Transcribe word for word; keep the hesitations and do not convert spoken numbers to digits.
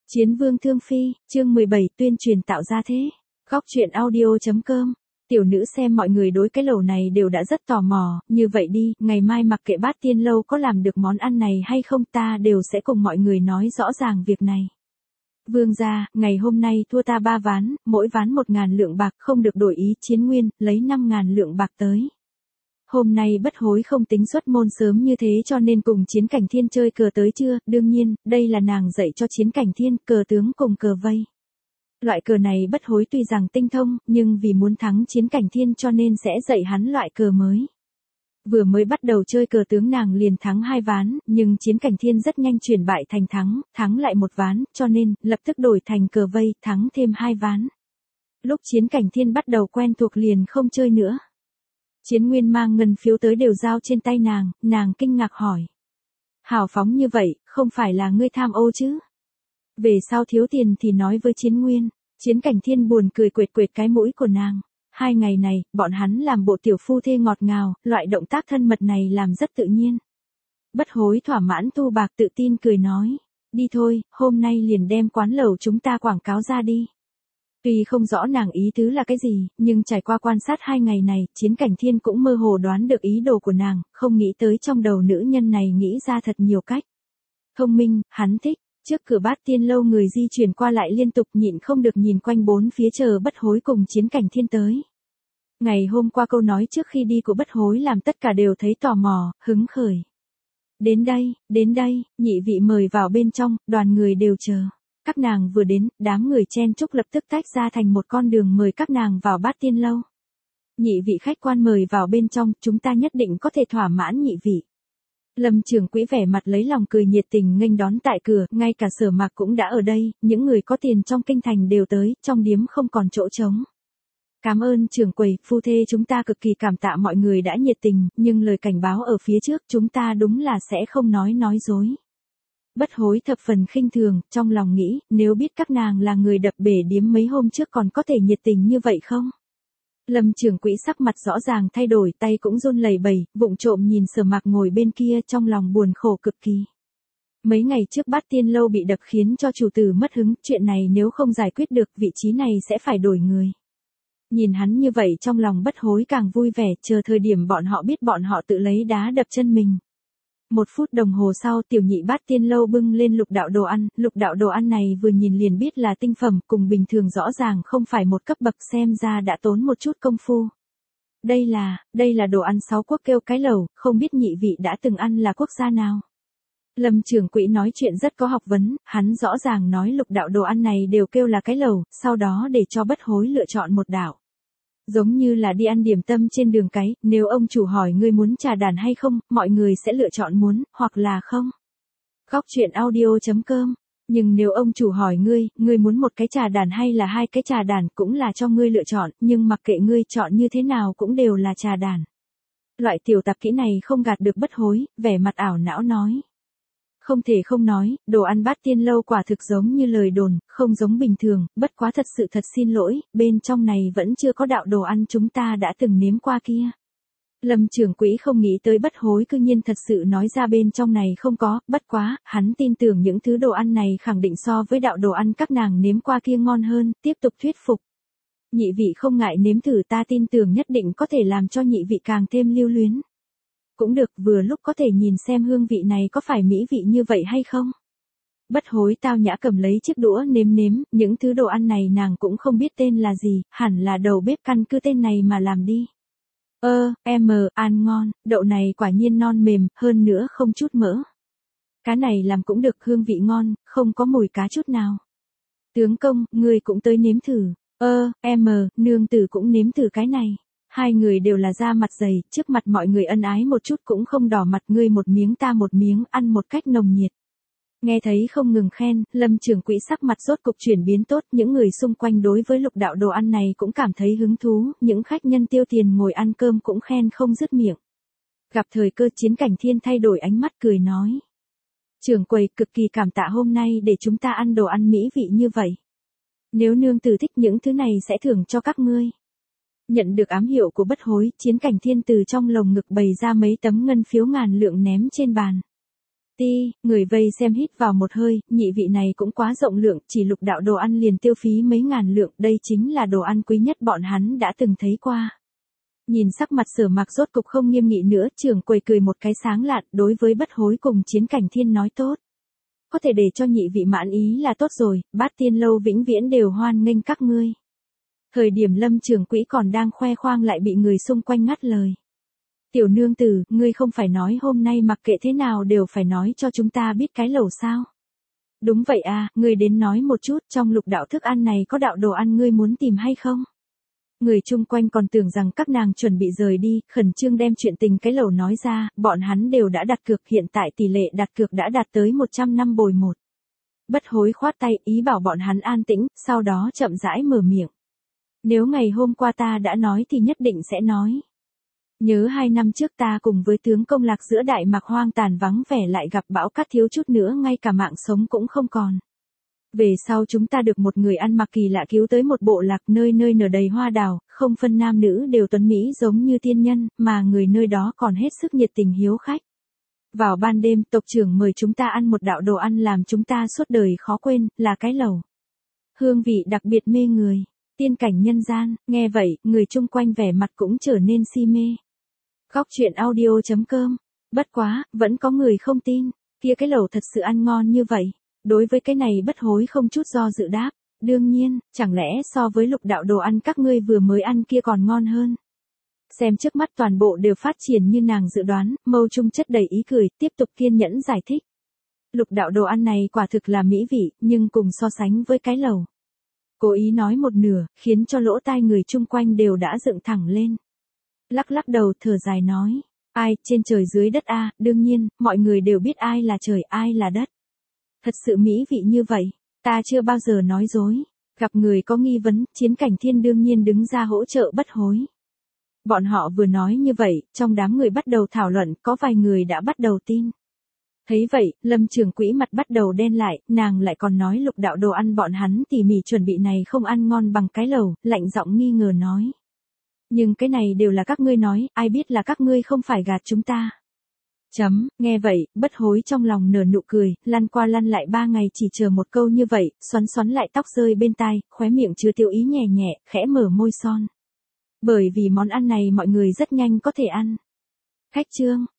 Chiến vương thương phi, chương mười bảy tuyên truyền tạo ra thế. Góc truyện audio.com. Tiểu nữ xem mọi người đối cái lẩu này đều đã rất tò mò, như vậy đi, ngày mai mặc kệ Bát Tiên Lâu có làm được món ăn này hay không ta đều sẽ cùng mọi người nói rõ ràng việc này. Vương gia, ngày hôm nay thua ta ba ván, mỗi ván một ngàn lượng bạc không được đổi ý Chiến Nguyên, lấy năm ngàn lượng bạc tới. Hôm nay Bất Hối không tính xuất môn sớm như thế cho nên cùng Chiến Cảnh Thiên chơi cờ tới chưa, đương nhiên, đây là nàng dạy cho Chiến Cảnh Thiên, cờ tướng cùng cờ vây. Loại cờ này Bất Hối tuy rằng tinh thông, nhưng vì muốn thắng Chiến Cảnh Thiên cho nên sẽ dạy hắn loại cờ mới. Vừa mới bắt đầu chơi cờ tướng nàng liền thắng hai ván, nhưng Chiến Cảnh Thiên rất nhanh chuyển bại thành thắng, thắng lại một ván, cho nên, lập tức đổi thành cờ vây, thắng thêm hai ván. Lúc Chiến Cảnh Thiên bắt đầu quen thuộc liền không chơi nữa. Chiến Nguyên mang ngân phiếu tới đều giao trên tay nàng, nàng kinh ngạc hỏi. Hào phóng như vậy, không phải là ngươi tham ô chứ? Về sau thiếu tiền thì nói với Chiến Nguyên. Chiến Cảnh Thiên buồn cười quệt quệt cái mũi của nàng. Hai ngày này, bọn hắn làm bộ tiểu phu thê ngọt ngào, loại động tác thân mật này làm rất tự nhiên. Bất Hối thỏa mãn thu bạc tự tin cười nói. Đi thôi, hôm nay liền đem quán lẩu chúng ta quảng cáo ra đi. Tuy không rõ nàng ý tứ là cái gì, nhưng trải qua quan sát hai ngày này, Chiến Cảnh Thiên cũng mơ hồ đoán được ý đồ của nàng, không nghĩ tới trong đầu nữ nhân này nghĩ ra thật nhiều cách. Thông minh, hắn thích, trước cửa Bát Tiên Lâu người di chuyển qua lại liên tục nhịn không được nhìn quanh bốn phía chờ Bất Hối cùng Chiến Cảnh Thiên tới. Ngày hôm qua câu nói trước khi đi của Bất Hối làm tất cả đều thấy tò mò, hứng khởi. Đến đây, đến đây, nhị vị mời vào bên trong, đoàn người đều chờ. Các nàng vừa đến, đám người chen chúc lập tức tách ra thành một con đường mời các nàng vào Bát Tiên Lâu. Nhị vị khách quan mời vào bên trong, chúng ta nhất định có thể thỏa mãn nhị vị. Lâm trưởng quỹ vẻ mặt lấy lòng cười nhiệt tình nghênh đón tại cửa, ngay cả Sở Mạc cũng đã ở đây, những người có tiền trong kinh thành đều tới, trong điếm không còn chỗ trống. Cảm ơn trưởng quầy, phu thê chúng ta cực kỳ cảm tạ mọi người đã nhiệt tình, nhưng lời cảnh báo ở phía trước chúng ta đúng là sẽ không nói nói dối. Bất Hối thập phần khinh thường, trong lòng nghĩ, nếu biết các nàng là người đập bể điếm mấy hôm trước còn có thể nhiệt tình như vậy không? Lâm trưởng quỹ sắc mặt rõ ràng thay đổi, tay cũng run lẩy bẩy, vụng trộm nhìn Sở Mạc ngồi bên kia trong lòng buồn khổ cực kỳ. Mấy ngày trước Bát Tiên Lâu bị đập khiến cho chủ tử mất hứng, chuyện này nếu không giải quyết được vị trí này sẽ phải đổi người. Nhìn hắn như vậy trong lòng Bất Hối càng vui vẻ, chờ thời điểm bọn họ biết bọn họ tự lấy đá đập chân mình. Một phút đồng hồ sau tiểu nhị Bát Tiên Lâu bưng lên lục đạo đồ ăn, lục đạo đồ ăn này vừa nhìn liền biết là tinh phẩm, cùng bình thường rõ ràng không phải một cấp bậc, xem ra đã tốn một chút công phu. Đây là, đây là đồ ăn sáu quốc kêu cái lẩu, không biết nhị vị đã từng ăn là quốc gia nào. Lâm trưởng quỹ nói chuyện rất có học vấn, hắn rõ ràng nói lục đạo đồ ăn này đều kêu là cái lẩu, sau đó để cho Bất Hối lựa chọn một đạo. Giống như là đi ăn điểm tâm trên đường cái, nếu ông chủ hỏi ngươi muốn trà đàn hay không, mọi người sẽ lựa chọn muốn, hoặc là không. Góc truyện audio.com. Nhưng nếu ông chủ hỏi ngươi, ngươi muốn một cái trà đàn hay là hai cái trà đàn cũng là cho ngươi lựa chọn, nhưng mặc kệ ngươi chọn như thế nào cũng đều là trà đàn. Loại tiểu tạp kỹ này không gạt được Bất Hối, vẻ mặt ảo não nói. Không thể không nói, đồ ăn Bát Tiên Lâu quả thực giống như lời đồn, không giống bình thường, bất quá thật sự thật xin lỗi, bên trong này vẫn chưa có đạo đồ ăn chúng ta đã từng nếm qua kia. Lâm trưởng quỹ không nghĩ tới Bất Hối cư nhiên thật sự nói ra bên trong này không có, bất quá, hắn tin tưởng những thứ đồ ăn này khẳng định so với đạo đồ ăn các nàng nếm qua kia ngon hơn, tiếp tục thuyết phục. Nhị vị không ngại nếm thử, ta tin tưởng nhất định có thể làm cho nhị vị càng thêm lưu luyến. Cũng được, vừa lúc có thể nhìn xem hương vị này có phải mỹ vị như vậy hay không. Bất Hối tao nhã cầm lấy chiếc đũa nếm nếm, những thứ đồ ăn này nàng cũng không biết tên là gì, hẳn là đầu bếp căn cứ tên này mà làm đi. Ơ, em, ăn ngon, đậu này quả nhiên non mềm, hơn nữa không chút mỡ. Cá này làm cũng được, hương vị ngon, không có mùi cá chút nào. Tướng công, ngươi cũng tới nếm thử. Ơ, em, nương tử cũng nếm thử cái này. Hai người đều là da mặt dày, trước mặt mọi người ân ái một chút cũng không đỏ mặt, ngươi một miếng ta một miếng, ăn một cách nồng nhiệt. Nghe thấy không ngừng khen, Lâm trưởng quỹ sắc mặt rốt cục chuyển biến tốt, những người xung quanh đối với lục đạo đồ ăn này cũng cảm thấy hứng thú, những khách nhân tiêu tiền ngồi ăn cơm cũng khen không dứt miệng. Gặp thời cơ Chiến Cảnh Thiên thay đổi ánh mắt cười nói. Trưởng quầy cực kỳ cảm tạ hôm nay để chúng ta ăn đồ ăn mỹ vị như vậy. Nếu nương tử thích những thứ này sẽ thưởng cho các ngươi. Nhận được ám hiệu của Bất Hối, Chiến Cảnh Thiên từ trong lồng ngực bày ra mấy tấm ngân phiếu ngàn lượng ném trên bàn. Ti, người vây xem hít vào một hơi, nhị vị này cũng quá rộng lượng, chỉ lục đạo đồ ăn liền tiêu phí mấy ngàn lượng, đây chính là đồ ăn quý nhất bọn hắn đã từng thấy qua. Nhìn sắc mặt Sở Mạc rốt cục không nghiêm nghị nữa, trưởng quầy cười một cái sáng lạn, đối với Bất Hối cùng Chiến Cảnh Thiên nói tốt. Có thể để cho nhị vị mãn ý là tốt rồi, Bát Tiên lâu vĩnh viễn đều hoan nghênh các ngươi. Thời điểm Lâm trưởng quỹ còn đang khoe khoang lại bị người xung quanh ngắt lời. Tiểu nương tử, ngươi không phải nói hôm nay mặc kệ thế nào đều phải nói cho chúng ta biết cái lẩu sao? Đúng vậy à, ngươi đến nói một chút, trong lục đạo thức ăn này có đạo đồ ăn ngươi muốn tìm hay không? Người chung quanh còn tưởng rằng các nàng chuẩn bị rời đi, khẩn trương đem chuyện tình cái lẩu nói ra, bọn hắn đều đã đặt cược, hiện tại tỷ lệ đặt cược đã đạt tới một trăm năm bồi một. Bất Hối khoát tay, ý bảo bọn hắn an tĩnh, sau đó chậm rãi mở miệng. Nếu ngày hôm qua ta đã nói thì nhất định sẽ nói. Nhớ hai năm trước ta cùng với tướng công lạc giữa đại mạc hoang tàn vắng vẻ lại gặp bão cát, thiếu chút nữa ngay cả mạng sống cũng không còn. Về sau chúng ta được một người ăn mặc kỳ lạ cứu tới một bộ lạc nơi nơi nở đầy hoa đào, không phân nam nữ đều tuấn mỹ giống như tiên nhân, mà người nơi đó còn hết sức nhiệt tình hiếu khách. Vào ban đêm, tộc trưởng mời chúng ta ăn một đạo đồ ăn làm chúng ta suốt đời khó quên, là cái lẩu. Hương vị đặc biệt mê người, tiên cảnh nhân gian, nghe vậy, người chung quanh vẻ mặt cũng trở nên si mê. Góc truyện audio chấm com. Bất quá, vẫn có người không tin, kia cái lẩu thật sự ăn ngon như vậy. Đối với cái này Bất Hối không chút do dự đáp, đương nhiên, chẳng lẽ so với lục đạo đồ ăn các ngươi vừa mới ăn kia còn ngon hơn. Xem trước mắt toàn bộ đều phát triển như nàng dự đoán, mâu trung chất đầy ý cười, tiếp tục kiên nhẫn giải thích. Lục đạo đồ ăn này quả thực là mỹ vị, nhưng cùng so sánh với cái lẩu. Cố ý nói một nửa, khiến cho lỗ tai người chung quanh đều đã dựng thẳng lên. Lắc lắc đầu thở dài nói, ai, trên trời dưới đất a, đương nhiên, mọi người đều biết ai là trời ai là đất. Thật sự mỹ vị như vậy, ta chưa bao giờ nói dối. Gặp người có nghi vấn, Chiến Cảnh Thiên đương nhiên đứng ra hỗ trợ Bất Hối. Bọn họ vừa nói như vậy, trong đám người bắt đầu thảo luận, có vài người đã bắt đầu tin. Thấy vậy, Lâm trưởng quỹ mặt bắt đầu đen lại, nàng lại còn nói lục đạo đồ ăn bọn hắn tỉ mỉ chuẩn bị này không ăn ngon bằng cái lẩu, lạnh giọng nghi ngờ nói. Nhưng cái này đều là các ngươi nói, ai biết là các ngươi không phải gạt chúng ta. Chấm, nghe vậy, Bất Hối trong lòng nở nụ cười, lăn qua lăn lại ba ngày chỉ chờ một câu như vậy, xoắn xoắn lại tóc rơi bên tai, khóe miệng chứa tiêu ý nhẹ nhẹ, khẽ mở môi son. Bởi vì món ăn này mọi người rất nhanh có thể ăn. Khách trương,